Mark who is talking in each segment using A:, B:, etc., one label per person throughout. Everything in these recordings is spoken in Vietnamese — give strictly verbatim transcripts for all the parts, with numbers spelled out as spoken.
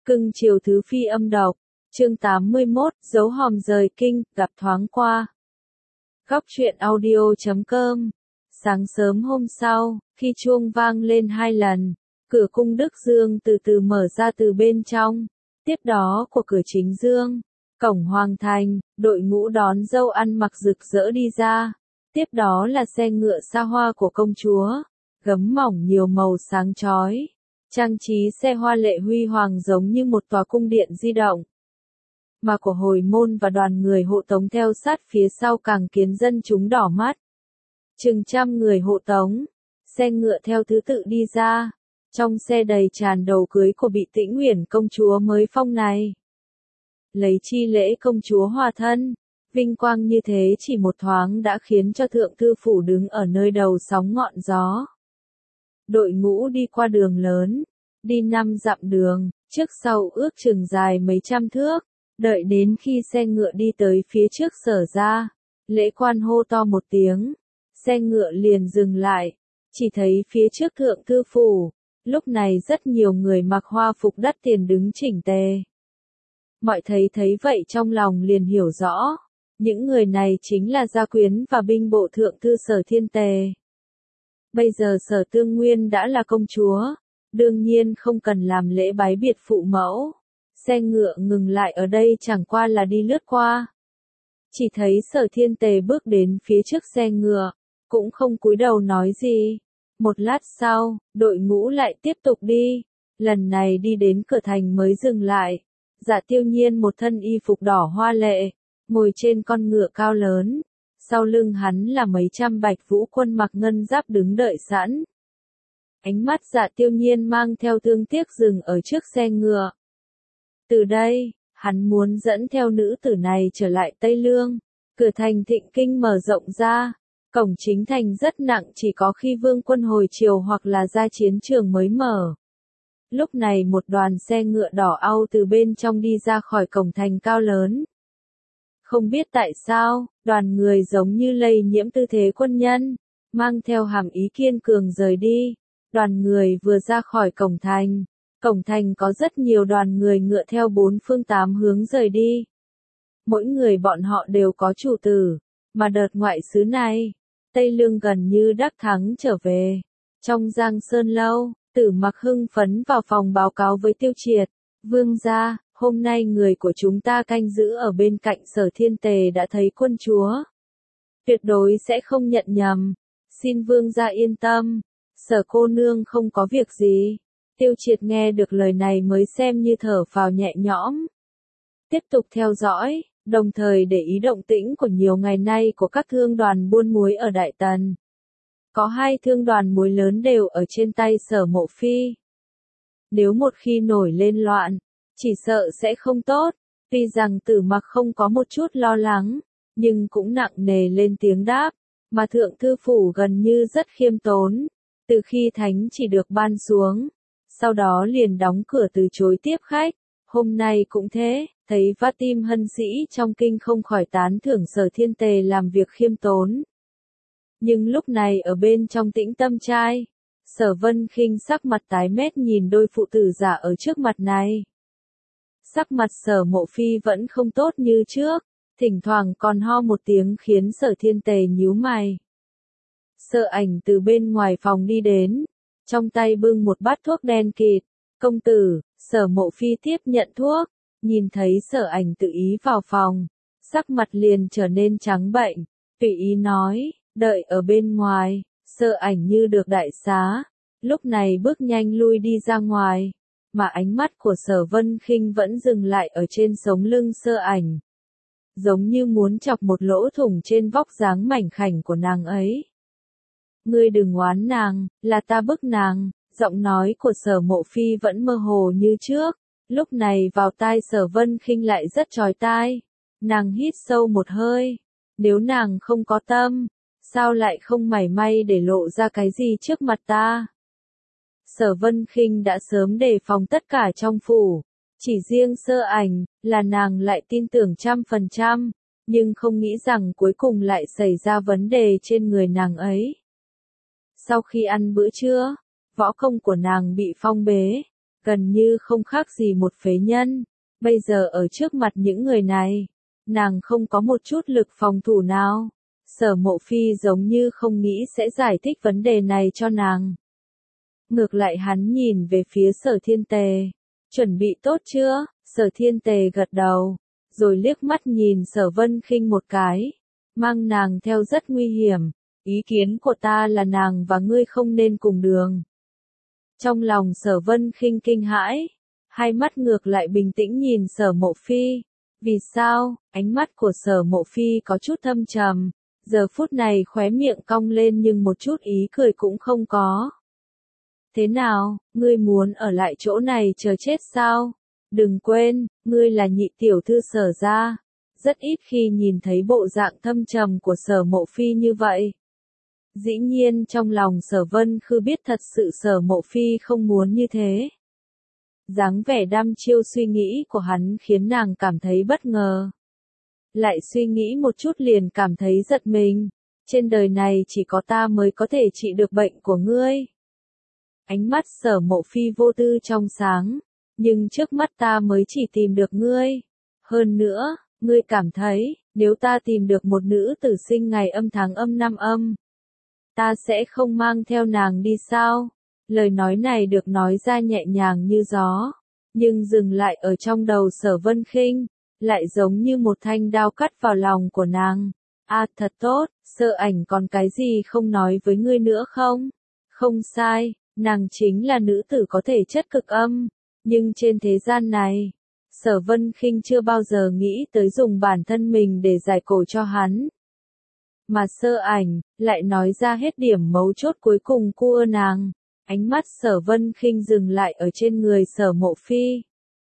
A: Cưng chiều thứ phi âm độc, chương tám mươi mốt, dấu hòm rời kinh, gặp thoáng qua. Góc truyện audio chấm com. Sáng sớm hôm sau, khi chuông vang lên hai lần, cửa cung Đức Dương từ từ mở ra từ bên trong. Tiếp đó của cửa chính dương, cổng hoàng thành, đội ngũ đón dâu ăn mặc rực rỡ đi ra. Tiếp đó là xe ngựa xa hoa của công chúa, gấm mỏng nhiều màu sáng chói. Trang trí xe hoa lệ huy hoàng giống như một tòa cung điện di động. Mà của hồi môn và đoàn người hộ tống theo sát phía sau càng khiến dân chúng đỏ mắt. Chừng trăm người hộ tống, xe ngựa theo thứ tự đi ra. Trong xe đầy tràn đầu cưới của Bị Tĩnh Uyển công chúa mới phong này. Lấy chi lễ công chúa hòa thân, vinh quang như thế chỉ một thoáng đã khiến cho thượng thư phủ đứng ở nơi đầu sóng ngọn gió. Đội ngũ đi qua đường lớn, đi năm dặm đường, trước sau ước chừng dài mấy trăm thước, đợi đến khi xe ngựa đi tới phía trước sở ra, lễ quan hô to một tiếng, xe ngựa liền dừng lại, chỉ thấy phía trước thượng thư phủ, lúc này rất nhiều người mặc hoa phục đắt tiền đứng chỉnh tề. Mọi thấy thấy vậy trong lòng liền hiểu rõ, những người này chính là gia quyến và binh bộ thượng thư Sở Thiên Tề. Bây giờ Sở Tương Nguyên đã là công chúa, đương nhiên không cần làm lễ bái biệt phụ mẫu. Xe ngựa ngừng lại ở đây chẳng qua là đi lướt qua. Chỉ thấy Sở Thiên Tề bước đến phía trước xe ngựa, cũng không cúi đầu nói gì. Một lát sau, đội ngũ lại tiếp tục đi, lần này đi đến cửa thành mới dừng lại. Dạ Tiêu Nhiên một thân y phục đỏ hoa lệ, ngồi trên con ngựa cao lớn. Sau lưng hắn là mấy trăm bạch vũ quân mặc ngân giáp đứng đợi sẵn. Ánh mắt Dạ Tiêu Nhiên mang theo thương tiếc dừng ở trước xe ngựa. Từ đây, hắn muốn dẫn theo nữ tử này trở lại Tây Lương. Cửa thành Thịnh Kinh mở rộng ra, cổng chính thành rất nặng chỉ có khi vương quân hồi triều hoặc là ra chiến trường mới mở. Lúc này một đoàn xe ngựa đỏ au từ bên trong đi ra khỏi cổng thành cao lớn. Không biết tại sao, đoàn người giống như lây nhiễm tư thế quân nhân, mang theo hàm ý kiên cường rời đi. Đoàn người vừa ra khỏi cổng thành, cổng thành có rất nhiều đoàn người ngựa theo bốn phương tám hướng rời đi. Mỗi người bọn họ đều có chủ tử, mà đợt ngoại xứ này, Tây Lương gần như đắc thắng trở về. Trong Giang Sơn Lâu, Tử Mặc hưng phấn vào phòng báo cáo với Tiêu Triệt, vương gia, hôm nay người của chúng ta canh giữ ở bên cạnh Sở Thiên Tề đã thấy quân chúa. Tuyệt đối sẽ không nhận nhầm, xin vương gia yên tâm, Sở cô nương không có việc gì. Tiêu Triệt nghe được lời này mới xem như thở phào nhẹ nhõm. Tiếp tục theo dõi, đồng thời để ý động tĩnh của nhiều ngày nay của các thương đoàn buôn muối ở Đại Tần. Có hai thương đoàn muối lớn đều ở trên tay Sở Mộ Phi. Nếu một khi nổi lên loạn, chỉ sợ sẽ không tốt. Tuy rằng Tử Mặc không có một chút lo lắng, nhưng cũng nặng nề lên tiếng đáp, mà thượng thư phủ gần như rất khiêm tốn. Từ khi thánh chỉ được ban xuống, sau đó liền đóng cửa từ chối tiếp khách. Hôm nay cũng thế, thấy Vatim hân sĩ trong kinh không khỏi tán thưởng Sở Thiên Tề làm việc khiêm tốn. Nhưng lúc này ở bên trong Tĩnh Tâm trai, Sở Vân Khinh sắc mặt tái mét nhìn đôi phụ tử giả ở trước mặt này. Sắc mặt Sở Mộ Phi vẫn không tốt như trước, thỉnh thoảng còn ho một tiếng khiến Sở Thiên Tề nhíu mày. Sở Ảnh từ bên ngoài phòng đi đến, trong tay bưng một bát thuốc đen kịt. Công tử, Sở Mộ Phi tiếp nhận thuốc, nhìn thấy Sở Ảnh tự ý vào phòng, sắc mặt liền trở nên trắng bệnh, tùy ý nói, đợi ở bên ngoài. Sở Ảnh như được đại xá, lúc này bước nhanh lui đi ra ngoài, mà ánh mắt của Sở Vân Khinh vẫn dừng lại ở trên sống lưng Sở Ảnh, giống như muốn chọc một lỗ thủng trên vóc dáng mảnh khảnh của nàng ấy. Ngươi đừng oán nàng, là ta bức nàng. Giọng nói của Sở Mộ Phi vẫn mơ hồ như trước, lúc này vào tai Sở Vân Khinh lại rất chói tai. Nàng hít sâu một hơi, nếu nàng không có tâm, sao lại không mảy may để lộ ra cái gì trước mặt ta? Sở Vân Khinh đã sớm đề phòng tất cả trong phủ, chỉ riêng Sở Ảnh, là nàng lại tin tưởng trăm phần trăm, nhưng không nghĩ rằng cuối cùng lại xảy ra vấn đề trên người nàng ấy. Sau khi ăn bữa trưa, võ công của nàng bị phong bế, gần như không khác gì một phế nhân. Bây giờ ở trước mặt những người này, nàng không có một chút lực phòng thủ nào. Sở Mộ Phi giống như không nghĩ sẽ giải thích vấn đề này cho nàng. Ngược lại hắn nhìn về phía Sở Thiên Tề. Chuẩn bị tốt chưa? Sở Thiên Tề gật đầu, rồi liếc mắt nhìn Sở Vân Khinh một cái. Mang nàng theo rất nguy hiểm, ý kiến của ta là nàng và ngươi không nên cùng đường. Trong lòng Sở Vân Khinh kinh hãi, hai mắt ngược lại bình tĩnh nhìn Sở Mộ Phi. Vì sao? Ánh mắt của Sở Mộ Phi có chút thâm trầm, giờ phút này khóe miệng cong lên nhưng một chút ý cười cũng không có. Thế nào, ngươi muốn ở lại chỗ này chờ chết sao? Đừng quên, ngươi là nhị tiểu thư Sở gia. Rất ít khi nhìn thấy bộ dạng thâm trầm của Sở Mộ Phi như vậy. Dĩ nhiên trong lòng Sở Vân Khư biết thật sự Sở Mộ Phi không muốn như thế. Dáng vẻ đăm chiêu suy nghĩ của hắn khiến nàng cảm thấy bất ngờ. Lại suy nghĩ một chút liền cảm thấy giật mình. Trên đời này chỉ có ta mới có thể trị được bệnh của ngươi. Ánh mắt Sở Mộ Phi vô tư trong sáng. Nhưng trước mắt ta mới chỉ tìm được ngươi. Hơn nữa, ngươi cảm thấy, nếu ta tìm được một nữ tử sinh ngày âm tháng âm năm âm, ta sẽ không mang theo nàng đi sao? Lời nói này được nói ra nhẹ nhàng như gió, nhưng dừng lại ở trong đầu Sở Vân Khinh, lại giống như một thanh đao cắt vào lòng của nàng. À thật tốt, Sợ Ảnh còn cái gì không nói với ngươi nữa không? Không sai, nàng chính là nữ tử có thể chất cực âm, nhưng trên thế gian này, Sở Vân Khinh chưa bao giờ nghĩ tới dùng bản thân mình để giải cổ cho hắn. Mà Sơ Ảnh, lại nói ra hết điểm mấu chốt cuối cùng cua nàng. Ánh mắt Sở Vân Khinh dừng lại ở trên người Sở Mộ Phi.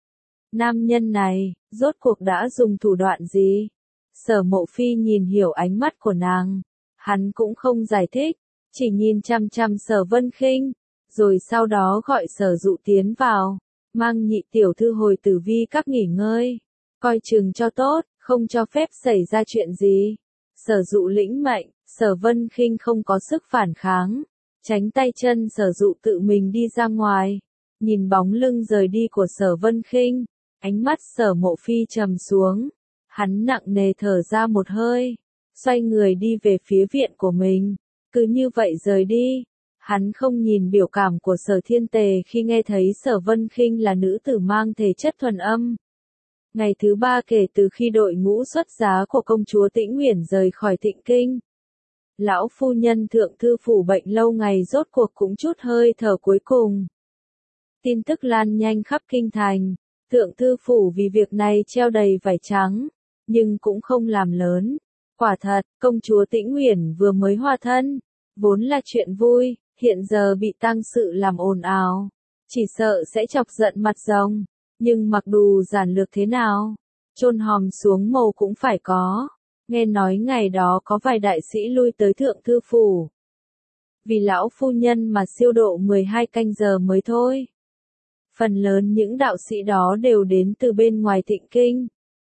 A: Nam nhân này, rốt cuộc đã dùng thủ đoạn gì? Sở Mộ Phi nhìn hiểu ánh mắt của nàng. Hắn cũng không giải thích, chỉ nhìn chăm chăm Sở Vân Khinh, rồi sau đó gọi Sở Dụ tiến vào. Mang nhị tiểu thư hồi tử vi các nghỉ ngơi. Coi chừng cho tốt, không cho phép xảy ra chuyện gì. Sở Dụ lĩnh mệnh, Sở Vân Khinh không có sức phản kháng. Tránh tay chân Sở Dụ tự mình đi ra ngoài. Nhìn bóng lưng rời đi của Sở Vân Khinh, ánh mắt Sở Mộ Phi trầm xuống. Hắn nặng nề thở ra một hơi, xoay người đi về phía viện của mình. Cứ như vậy rời đi. Hắn không nhìn biểu cảm của Sở Thiên Tề khi nghe thấy Sở Vân Khinh là nữ tử mang thể chất thuần âm. Ngày thứ ba kể từ khi đội ngũ xuất giá của công chúa Tĩnh Uyển rời khỏi Thịnh Kinh. Lão phu nhân thượng thư phủ bệnh lâu ngày rốt cuộc cũng chút hơi thở cuối cùng. Tin tức lan nhanh khắp kinh thành, thượng thư phủ vì việc này treo đầy vải trắng, nhưng cũng không làm lớn. Quả thật, công chúa Tĩnh Uyển vừa mới hòa thân, vốn là chuyện vui, hiện giờ bị tang sự làm ồn ào, chỉ sợ sẽ chọc giận mặt rồng, nhưng mặc dù giản lược thế nào, chôn hòm xuống mồ cũng phải có. Nghe nói ngày đó có vài đại sĩ lui tới thượng thư phủ. Vì lão phu nhân mà siêu độ mười hai canh giờ mới thôi. Phần lớn những đạo sĩ đó đều đến từ bên ngoài Thịnh Kinh.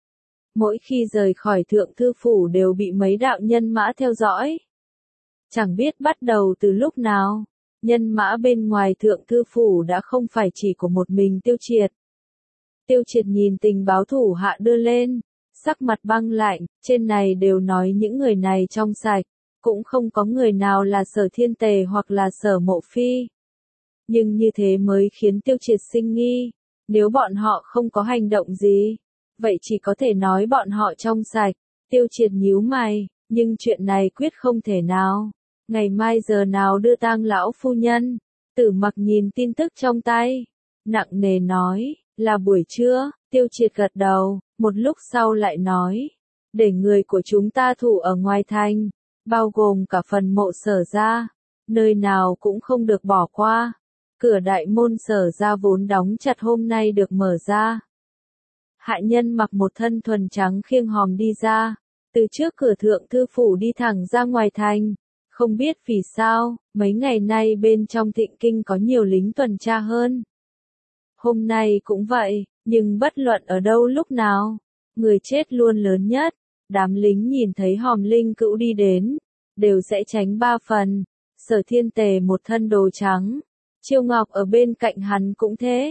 A: Mỗi khi rời khỏi thượng thư phủ đều bị mấy đạo nhân mã theo dõi. Chẳng biết bắt đầu từ lúc nào, nhân mã bên ngoài thượng thư phủ đã không phải chỉ của một mình Tiêu Triệt. Tiêu Triệt nhìn tình báo thủ hạ đưa lên, sắc mặt băng lạnh, trên này đều nói những người này trong sạch, cũng không có người nào là Sở Thiên Tề hoặc là Sở Mộ Phi. Nhưng như thế mới khiến Tiêu Triệt sinh nghi, nếu bọn họ không có hành động gì, vậy chỉ có thể nói bọn họ trong sạch. Tiêu Triệt nhíu mày, nhưng chuyện này quyết không thể nào. Ngày mai giờ nào đưa tang lão phu nhân? Tử Mặc nhìn tin tức trong tay, nặng nề nói, là buổi trưa. Tiêu Triệt gật đầu, một lúc sau lại nói, để người của chúng ta thủ ở ngoài thành, bao gồm cả phần mộ Sở gia, nơi nào cũng không được bỏ qua. Cửa đại môn Sở gia vốn đóng chặt hôm nay được mở ra. Hạ nhân mặc một thân thuần trắng khiêng hòm đi ra, từ trước cửa thượng thư phủ đi thẳng ra ngoài thành. Không biết vì sao, mấy ngày nay bên trong Thịnh Kinh có nhiều lính tuần tra hơn. Hôm nay cũng vậy, nhưng bất luận ở đâu lúc nào, người chết luôn lớn nhất. Đám lính nhìn thấy hòm linh cữu đi đến, đều sẽ tránh ba phần. Sở Thiên Tề một thân đồ trắng, Chiêu Ngọc ở bên cạnh hắn cũng thế.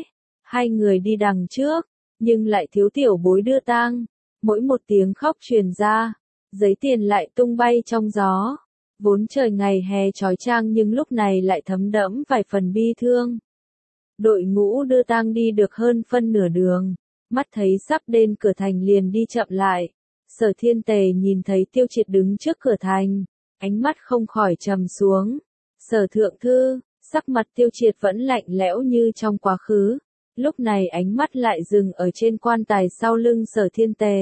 A: Hai người đi đằng trước, nhưng lại thiếu tiểu bối đưa tang. Mỗi một tiếng khóc truyền ra, giấy tiền lại tung bay trong gió. Vốn trời ngày hè chói chang nhưng lúc này lại thấm đẫm vài phần bi thương. Đội ngũ đưa tang đi được hơn phân nửa đường, mắt thấy sắp đến cửa thành liền đi chậm lại. Sở Thiên Tề nhìn thấy Tiêu Triệt đứng trước cửa thành, ánh mắt không khỏi trầm xuống. Sở thượng thư, sắc mặt Tiêu Triệt vẫn lạnh lẽo như trong quá khứ, lúc này ánh mắt lại dừng ở trên quan tài sau lưng Sở Thiên Tề.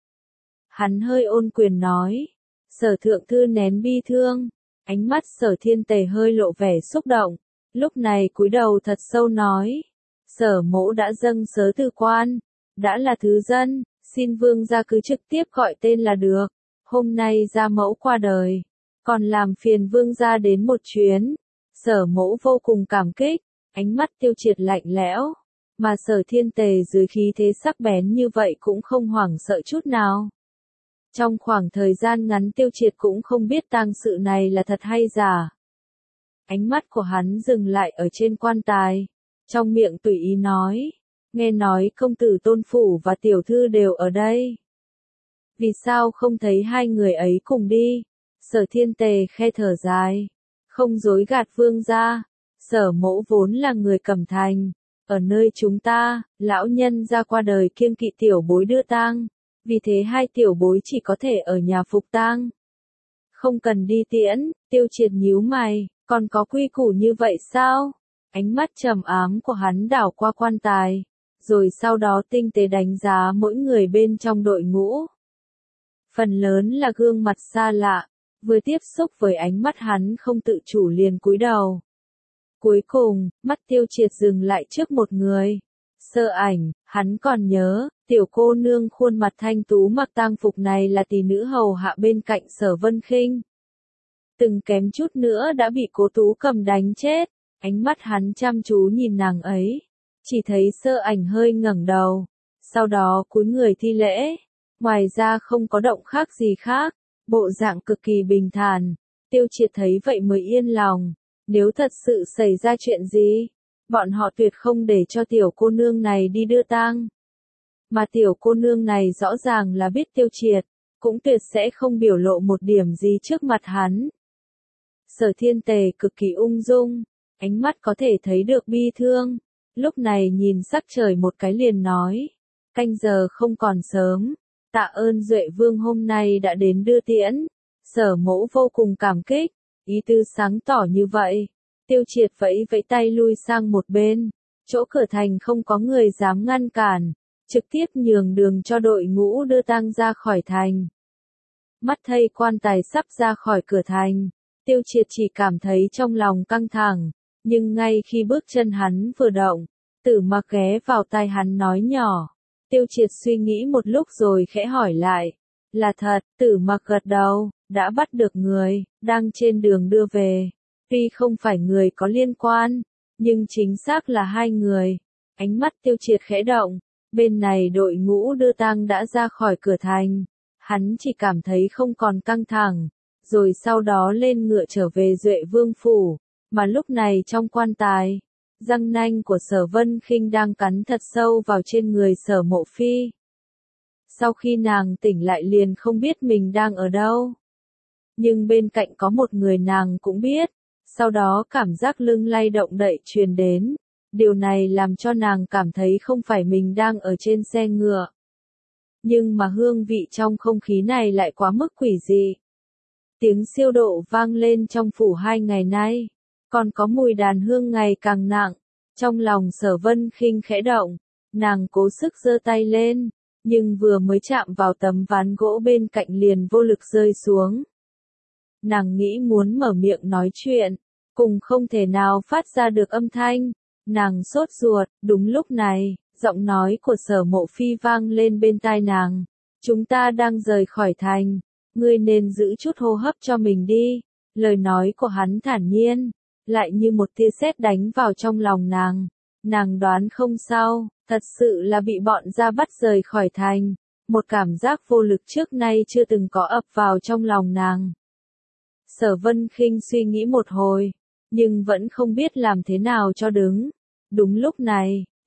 A: Hắn hơi ôn quyền nói, Sở thượng thư nén bi thương, ánh mắt Sở Thiên Tề hơi lộ vẻ xúc động, lúc này cúi đầu thật sâu nói, Sở mỗ đã dâng sớ từ quan, đã là thứ dân, xin vương gia cứ trực tiếp gọi tên là được, hôm nay gia mẫu qua đời, còn làm phiền vương gia đến một chuyến. Sở mẫu vô cùng cảm kích, ánh mắt Tiêu Triệt lạnh lẽo, mà Sở Thiên Tề dưới khí thế sắc bén như vậy cũng không hoảng sợ chút nào. Trong khoảng thời gian ngắn Tiêu Triệt cũng không biết tang sự này là thật hay giả. Ánh mắt của hắn dừng lại ở trên quan tài, trong miệng tùy ý nói, nghe nói công tử Tôn Phủ và tiểu thư đều ở đây. Vì sao không thấy hai người ấy cùng đi? Sở Thiên Tề khe thở dài, không dối gạt vương gia, Sở mẫu vốn là người Cẩm Thành, ở nơi chúng ta, lão nhân gia qua đời kiêng kỵ tiểu bối đưa tang, vì thế hai tiểu bối chỉ có thể ở nhà phục tang. Không cần đi tiễn. Tiêu Triệt nhíu mày, còn có quy củ như vậy sao? Ánh mắt trầm ám của hắn đảo qua quan tài, rồi sau đó tinh tế đánh giá mỗi người bên trong đội ngũ. Phần lớn là gương mặt xa lạ, vừa tiếp xúc với ánh mắt hắn không tự chủ liền cúi đầu. Cuối cùng, mắt Tiêu Triệt dừng lại trước một người. Sơ Ảnh, hắn còn nhớ, tiểu cô nương khuôn mặt thanh tú mặc tang phục này là tỷ nữ hầu hạ bên cạnh Sở Vân Khinh. Từng kém chút nữa đã bị Cố Tú Cầm đánh chết, ánh mắt hắn chăm chú nhìn nàng ấy. Chỉ thấy Sơ Ảnh hơi ngẩng đầu, sau đó cúi người thi lễ, ngoài ra không có động khác gì khác, bộ dạng cực kỳ bình thản. Tiêu Triệt thấy vậy mới yên lòng, nếu thật sự xảy ra chuyện gì, bọn họ tuyệt không để cho tiểu cô nương này đi đưa tang. Mà tiểu cô nương này rõ ràng là biết Tiêu Triệt, cũng tuyệt sẽ không biểu lộ một điểm gì trước mặt hắn. Sở Thiên Tề cực kỳ ung dung, ánh mắt có thể thấy được bi thương, lúc này nhìn sắc trời một cái liền nói, canh giờ không còn sớm, tạ ơn Duệ Vương hôm nay đã đến đưa tiễn, Sở mẫu vô cùng cảm kích, ý tư sáng tỏ như vậy. Tiêu Triệt vẫy vẫy tay lui sang một bên, chỗ cửa thành không có người dám ngăn cản, trực tiếp nhường đường cho đội ngũ đưa tang ra khỏi thành. Mắt thấy quan tài sắp ra khỏi cửa thành, Tiêu Triệt chỉ cảm thấy trong lòng căng thẳng, nhưng ngay khi bước chân hắn vừa động, Tử Mặc ghé vào tai hắn nói nhỏ. Tiêu Triệt suy nghĩ một lúc rồi khẽ hỏi lại, là thật? Tử Mặc gật đầu, đã bắt được người, đang trên đường đưa về. Tuy không phải người có liên quan, nhưng chính xác là hai người. Ánh mắt Tiêu Triệt khẽ động, bên này đội ngũ đưa tang đã ra khỏi cửa thành. Hắn chỉ cảm thấy không còn căng thẳng, rồi sau đó lên ngựa trở về Duệ Vương phủ, mà lúc này trong quan tài, răng nanh của Sở Vân Khinh đang cắn thật sâu vào trên người Sở Mộ Phi. Sau khi nàng tỉnh lại liền không biết mình đang ở đâu. Nhưng bên cạnh có một người nàng cũng biết. Sau đó cảm giác lưng lay động đậy truyền đến, điều này làm cho nàng cảm thấy không phải mình đang ở trên xe ngựa. Nhưng mà hương vị trong không khí này lại quá mức quỷ dị. Tiếng siêu độ vang lên trong phủ hai ngày nay, còn có mùi đàn hương ngày càng nặng, trong lòng Sở Vân Khinh khẽ động, nàng cố sức giơ tay lên, nhưng vừa mới chạm vào tấm ván gỗ bên cạnh liền vô lực rơi xuống. Nàng nghĩ muốn mở miệng nói chuyện, cùng không thể nào phát ra được âm thanh, nàng sốt ruột. Đúng lúc này, giọng nói của Sở Mộ Phi vang lên bên tai nàng, chúng ta đang rời khỏi thành, ngươi nên giữ chút hô hấp cho mình đi. Lời nói của hắn thản nhiên, lại như một tia sét đánh vào trong lòng nàng, nàng đoán không sao, thật sự là bị bọn gia bắt rời khỏi thành, một cảm giác vô lực trước nay chưa từng có ập vào trong lòng nàng. Sở Vân Khinh suy nghĩ một hồi, nhưng vẫn không biết làm thế nào cho đứng. Đúng lúc này,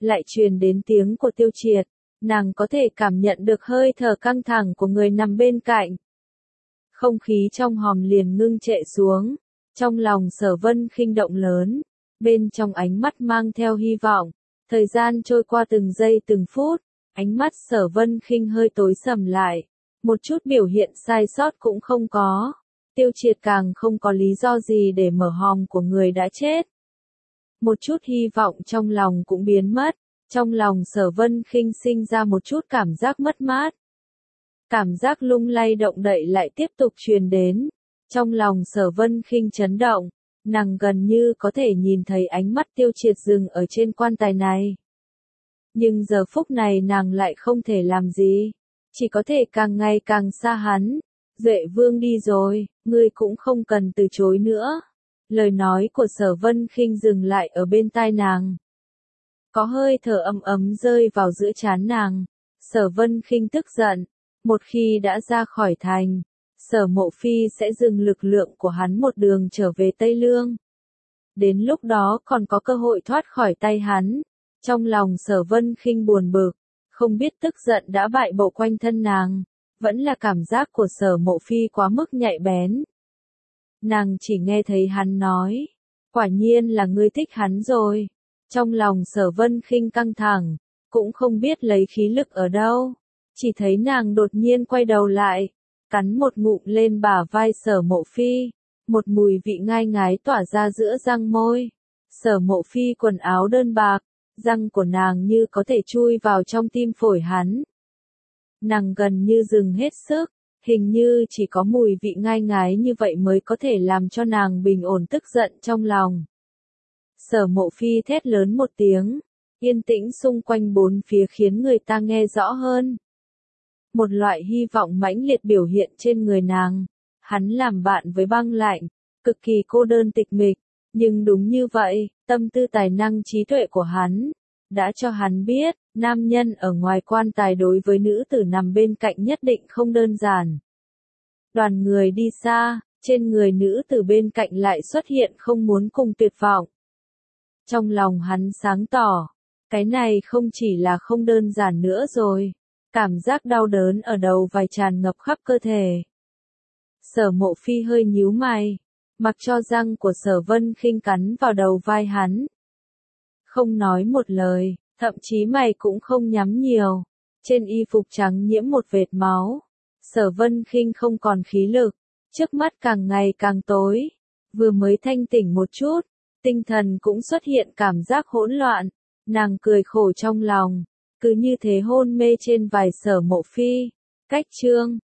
A: lại truyền đến tiếng của Tiêu Triệt, nàng có thể cảm nhận được hơi thở căng thẳng của người nằm bên cạnh. Không khí trong hòm liền ngưng trệ xuống, trong lòng Sở Vân Khinh động lớn, bên trong ánh mắt mang theo hy vọng, thời gian trôi qua từng giây từng phút, ánh mắt Sở Vân Khinh hơi tối sầm lại, một chút biểu hiện sai sót cũng không có. Tiêu Triệt càng không có lý do gì để mở hòm của người đã chết. Một chút hy vọng trong lòng cũng biến mất, trong lòng Sở Vân Khinh sinh ra một chút cảm giác mất mát. Cảm giác lung lay động đậy lại tiếp tục truyền đến, trong lòng Sở Vân Khinh chấn động, nàng gần như có thể nhìn thấy ánh mắt Tiêu Triệt dừng ở trên quan tài này. Nhưng giờ phút này nàng lại không thể làm gì, chỉ có thể càng ngày càng xa hắn. Duệ Vương đi rồi, ngươi cũng không cần từ chối nữa. Lời nói của Sở Vân Khinh dừng lại ở bên tai nàng. Có hơi thở ấm ấm rơi vào giữa trán nàng. Sở Vân Khinh tức giận, một khi đã ra khỏi thành, Sở Mộ Phi sẽ dừng lực lượng của hắn một đường trở về Tây Lương. Đến lúc đó còn có cơ hội thoát khỏi tay hắn. Trong lòng Sở Vân Khinh buồn bực, không biết tức giận đã bại bộ quanh thân nàng, vẫn là cảm giác của Sở Mộ Phi quá mức nhạy bén. Nàng chỉ nghe thấy hắn nói, quả nhiên là ngươi thích hắn rồi. Trong lòng Sở Vân Khinh căng thẳng, cũng không biết lấy khí lực ở đâu, chỉ thấy nàng đột nhiên quay đầu lại, cắn một ngụm lên bả vai Sở Mộ Phi, một mùi vị ngai ngái tỏa ra giữa răng môi. Sở Mộ Phi quần áo đơn bạc, răng của nàng như có thể chui vào trong tim phổi hắn. Nàng gần như dừng hết sức, hình như chỉ có mùi vị ngai ngái như vậy mới có thể làm cho nàng bình ổn tức giận trong lòng. Sở Mộ Phi thét lớn một tiếng, yên tĩnh xung quanh bốn phía khiến người ta nghe rõ hơn. Một loại hy vọng mãnh liệt biểu hiện trên người nàng, hắn làm bạn với băng lạnh, cực kỳ cô đơn tịch mịch, nhưng đúng như vậy, tâm tư tài năng trí tuệ của hắn, đã cho hắn biết, nam nhân ở ngoài quan tài đối với nữ tử nằm bên cạnh nhất định không đơn giản. Đoàn người đi xa, trên người nữ tử bên cạnh lại xuất hiện không muốn cùng tuyệt vọng. Trong lòng hắn sáng tỏ, cái này không chỉ là không đơn giản nữa rồi, cảm giác đau đớn ở đầu vai tràn ngập khắp cơ thể. Sở Mộ Phi hơi nhíu mày, mặc cho răng của Sở Vân Khinh cắn vào đầu vai hắn. Không nói một lời, thậm chí mày cũng không nhắm nhiều, trên y phục trắng nhiễm một vệt máu. Sở Vân Khinh không còn khí lực, trước mắt càng ngày càng tối, vừa mới thanh tỉnh một chút, tinh thần cũng xuất hiện cảm giác hỗn loạn, nàng cười khổ trong lòng, cứ như thế hôn mê trên vai Sở Mộ Phi. Cách chương